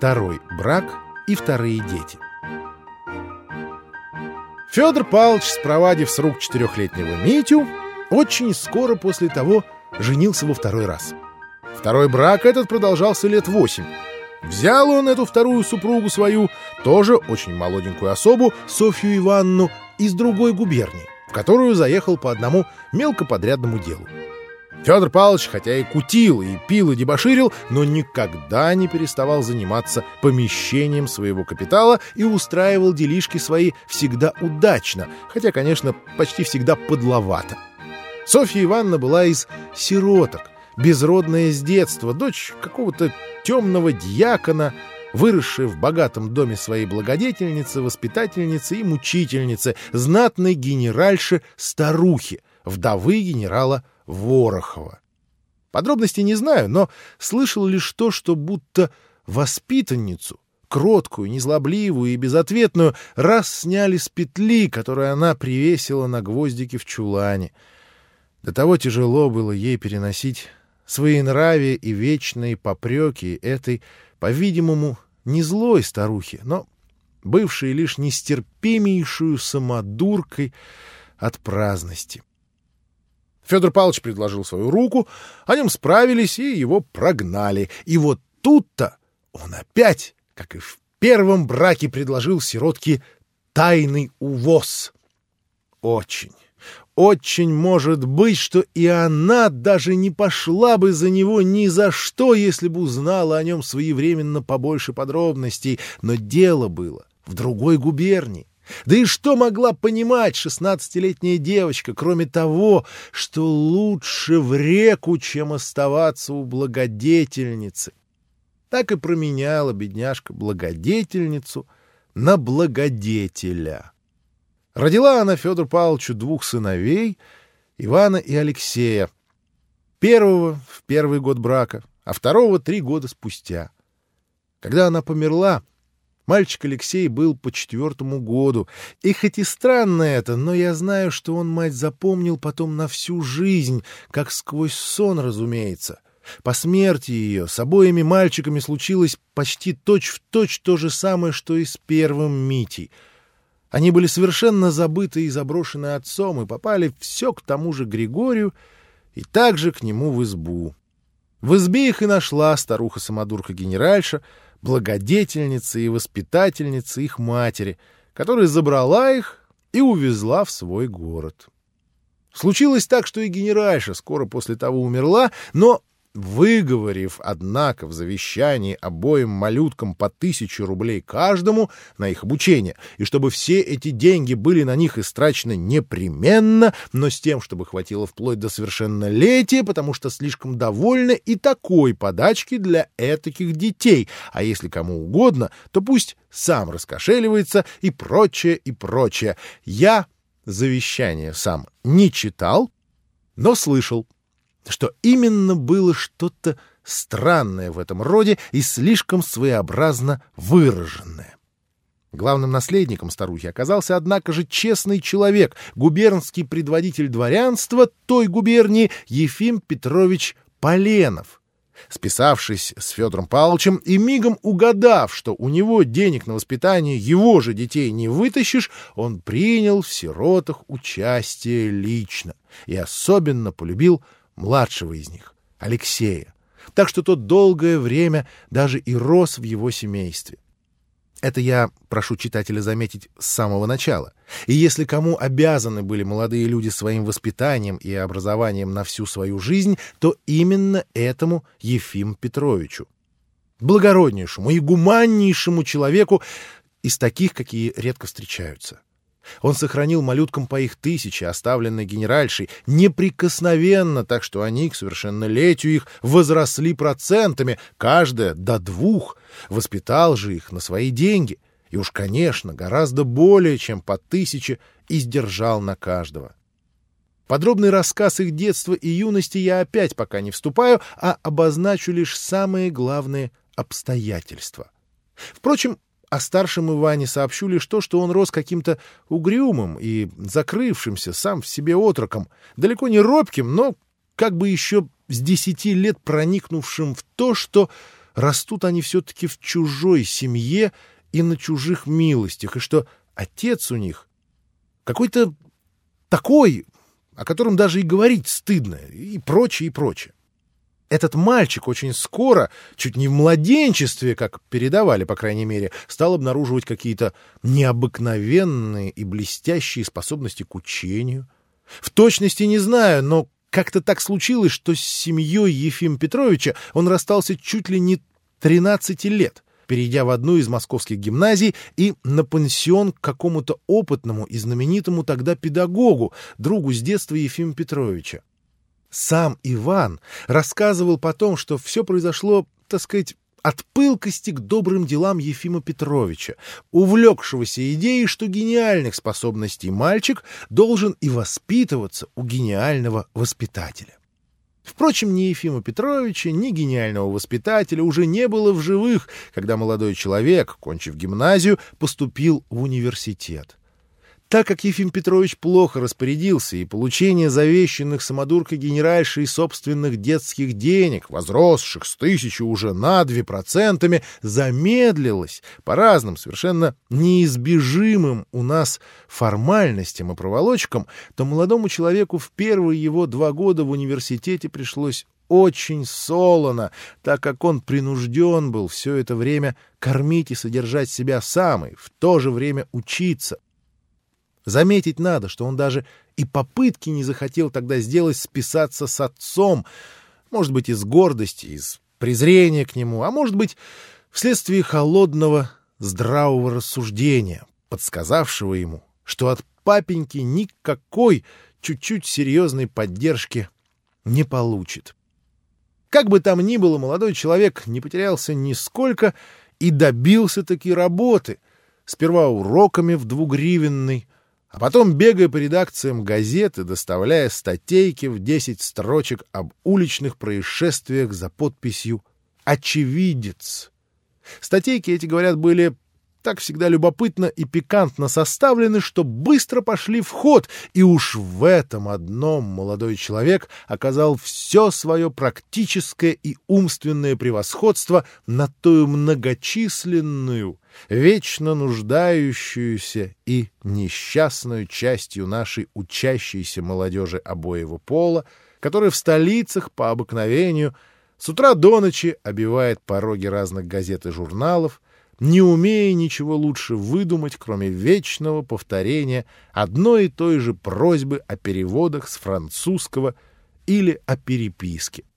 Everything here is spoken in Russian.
второй брак и вторые дети. Федор Павлович, спровадив с рук 4-летнего Митю, очень скоро после того женился во второй раз. Второй брак этот продолжался лет 8. Взял он эту вторую супругу свою, тоже очень молоденькую особу, Софью Ивановну, из другой губернии, в которую заехал по одному мелкоподрядному делу. Федор Павлович, хотя и кутил, и пил, и дебоширил, но никогда не переставал заниматься помещением своего капитала и устраивал делишки свои всегда удачно, хотя, конечно, почти всегда подловато. Софья Ивановна была из сироток, безродная с детства, дочь какого-то темного дьякона, выросшая в богатом доме своей благодетельницы, воспитательницы и мучительницы, знатной генеральши-старухи, вдовы генерала Ворохова. Подробностей не знаю, но слышал лишь то, что будто воспитанницу, кроткую, незлобливую и безответную, раз сняли с петли, которую она привесила на гвоздике в чулане. До того тяжело было ей переносить своенравие и вечные попреки этой, по-видимому, не злой старухи, но бывшей лишь нестерпимейшую самодуркой от праздности. Федор Павлович предложил свою руку, о нем справились и его прогнали. И вот тут-то он опять, как и в первом браке, предложил сиротке тайный увоз. Очень может быть, что и она даже не пошла бы за него ни за что, если бы узнала о нем своевременно побольше подробностей, но дело было в другой губернии. Да и что могла понимать 16-летняя девочка, кроме того, что лучше в реку, чем оставаться у благодетельницы? Так и променяла бедняжка благодетельницу на благодетеля. Родила она Федору Павловичу 2 сыновей, Ивана и Алексея. Первого в первый год брака, а второго 3 года спустя. Когда она померла, мальчик Алексей был по 4-му году, и хоть и странно это, но я знаю, что он мать запомнил потом на всю жизнь, как сквозь сон, разумеется. По смерти ее с обоими мальчиками случилось почти точь-в-точь то же самое, что и с первым Митей. Они были совершенно забыты и заброшены отцом, и попали все к тому же Григорию и также к нему в избу. В избе их и нашла старуха-самодурка-генеральша, благодетельница и воспитательница их матери, которая забрала их и увезла в свой город. Случилось так, что и генеральша скоро после того умерла, но, выговорив, однако, в завещании обоим малюткам по 1000 рублей каждому на их обучение, и чтобы все эти деньги были на них истрачены непременно, но с тем, чтобы хватило вплоть до совершеннолетия, потому что слишком довольны и такой подачки для этаких детей, а если кому угодно, то пусть сам раскошеливается и прочее, и прочее. Я завещание сам не читал, но слышал, что именно было что-то странное в этом роде и слишком своеобразно выраженное. Главным наследником старухи оказался, однако же, честный человек, губернский предводитель дворянства той губернии Ефим Петрович Поленов. Списавшись с Федором Павловичем и мигом угадав, что у него денег на воспитание его же детей не вытащишь, он принял в сиротах участие лично и особенно полюбил младшего из них, Алексея, так что тот долгое время даже и рос в его семействе. Это я прошу читателя заметить с самого начала. И если кому обязаны были молодые люди своим воспитанием и образованием на всю свою жизнь, то именно этому Ефиму Петровичу, благороднейшему и гуманнейшему человеку из таких, какие редко встречаются. Он сохранил малюткам по их 1000, оставленной генеральшей, неприкосновенно, так что они к совершеннолетию их возросли процентами, каждая до 2, воспитал же их на свои деньги, и уж, конечно, гораздо более, чем по 1000, издержал на каждого. Подробный рассказ их детства и юности я опять пока не вступаю, а обозначу лишь самые главные обстоятельства. Впрочем, о старшем Иване сообщу лишь то, что он рос каким-то угрюмым и закрывшимся сам в себе отроком, далеко не робким, но как бы еще с 10 лет проникнувшим в то, что растут они все-таки в чужой семье и на чужих милостях, и что отец у них какой-то такой, о котором даже и говорить стыдно, и прочее, и прочее. Этот мальчик очень скоро, чуть не в младенчестве, как передавали, по крайней мере, стал обнаруживать какие-то необыкновенные и блестящие способности к учению. В точности не знаю, но как-то так случилось, что с семьей Ефима Петровича он расстался чуть ли не 13 лет, перейдя в одну из московских гимназий и на пансион к какому-то опытному и знаменитому тогда педагогу, другу с детства Ефима Петровича. Сам Иван рассказывал потом, что все произошло, так сказать, от пылкости к добрым делам Ефима Петровича, увлекшегося идеей, что гениальных способностей мальчик должен и воспитываться у гениального воспитателя. Впрочем, ни Ефима Петровича, ни гениального воспитателя уже не было в живых, когда молодой человек, кончив гимназию, поступил в университет. Так как Ефим Петрович плохо распорядился, и получение завещанных самодуркой генеральшей собственных детских денег, возросших с 1000 уже на 2%, замедлилось по разным, совершенно неизбежимым у нас формальностям и проволочкам, то молодому человеку в первые его 2 года в университете пришлось очень солоно, так как он принужден был все это время кормить и содержать себя сам, и в то же время учиться. Заметить надо, что он даже и попытки не захотел тогда сделать списаться с отцом, может быть, из гордости, из презрения к нему, а может быть, вследствие холодного, здравого рассуждения, подсказавшего ему, что от папеньки никакой чуть-чуть серьезной поддержки не получит. Как бы там ни было, молодой человек не потерялся нисколько и добился-таки работы, сперва уроками в 2-гривенной, а потом бегая по редакциям газет и доставляя статейки в 10 строчек об уличных происшествиях за подписью «Очевидец». Статейки эти, говорят, были так всегда любопытно и пикантно составлены, что быстро пошли в ход, и уж в этом одном молодой человек оказал все свое практическое и умственное превосходство над тою многочисленную, вечно нуждающуюся и несчастную частью нашей учащейся молодежи обоего пола, которая в столицах по обыкновению с утра до ночи обивает пороги разных газет и журналов, не умея ничего лучше выдумать, кроме вечного повторения одной и той же просьбы о переводах с французского или о переписке.